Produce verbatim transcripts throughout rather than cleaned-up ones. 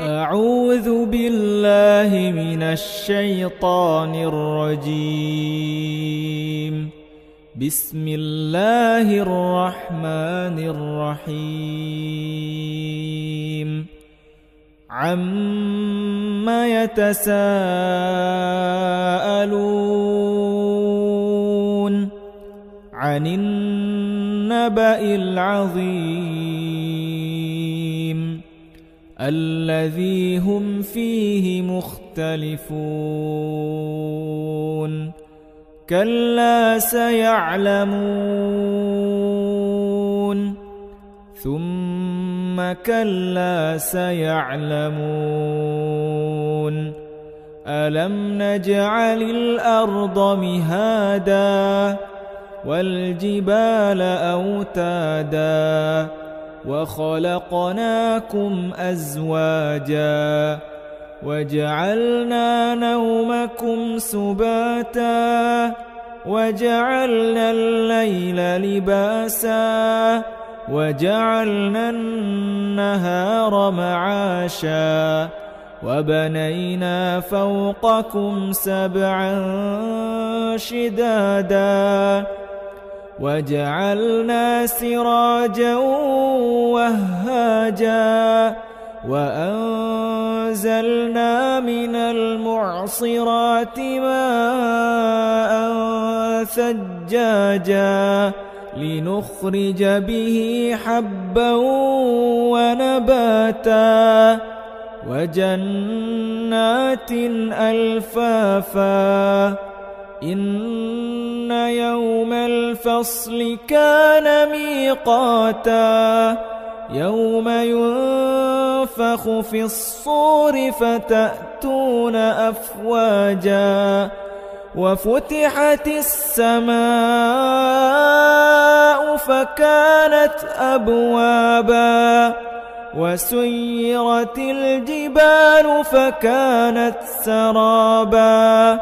أعوذ بالله من الشيطان الرجيم. بسم الله الرحمن الرحيم. عَمَّ يتساءلون عن النبأ العظيم الذي هم فيه مختلفون كلا سيعلمون ثم كلا سيعلمون ألم نجعل الأرض مهادا والجبال أوتادا وخلقناكم أزواجا وجعلنا نومكم سباتا وجعلنا الليل لباسا وجعلنا النهار معاشا وبنينا فوقكم سبعا شدادا وجعلنا سراجا وهاجا وأنزلنا من المعصرات ماء ثجاجا لنخرج به حبا ونباتا وجنات ألفافا إن يوم الفصل كان ميقاتا يوم ينفخ في الصور فتأتون أفواجا وفتحت السماء فكانت أبوابا وسيرت الجبال فكانت سرابا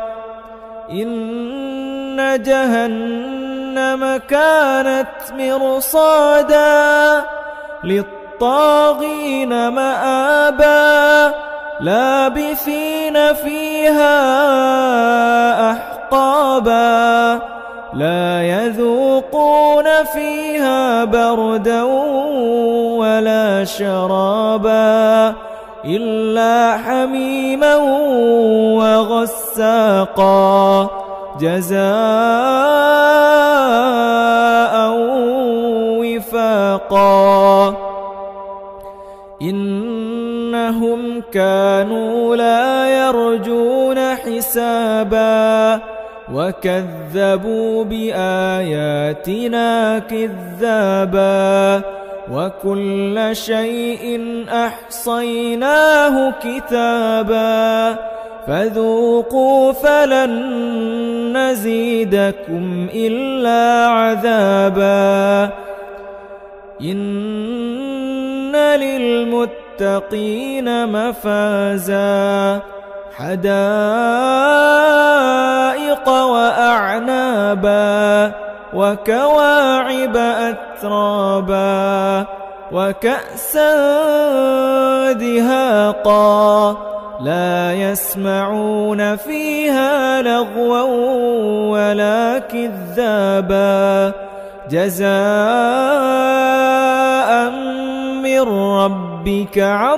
إن جهنم كانت مرصادا للطاغين مآبا لابثين فيها أحقابا لا يذوقون فيها بردا ولا شرابا إلا حميما وغساقا جزاء وفاقا إنهم كانوا لا يرجون حسابا وكذبوا بآياتنا كذابا وكل شيء أحصيناه كتابا فذوقوا فلن نزيدكم إلا عذابا إن للمتقين مفازا حدائق وأعنابا وكواعب أترابا وكأسا دهاقا لا يسمعون فيها لغوا ولا كذابا جزاء من ربك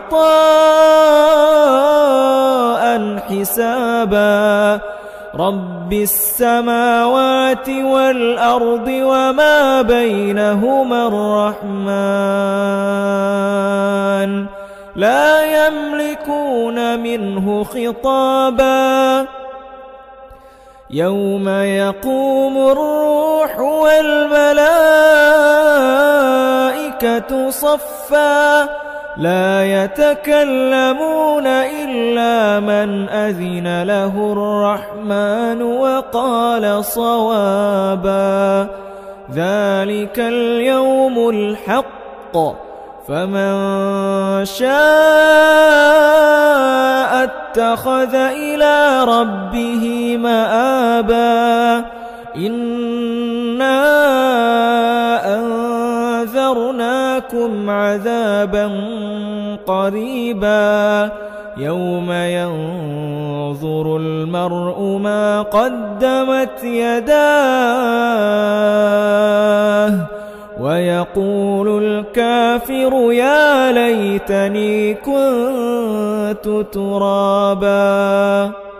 عطاء حسابا رب السماوات والأرض وما بينهما الرحمن لا يملكون منه خطابا يوم يقوم الروح والملائكة صفا لا يتكلمون إلا من أذن له الرحمن وقال صوابا ذلك اليوم الحق فمن شاء اتخذ إلى ربه مآبا إنا أنذرناكم أنذرناكم عذابا قريبا يوم ينظر المرء ما قدمت يداه ويقول الكافر يا ليتني كنت ترابا.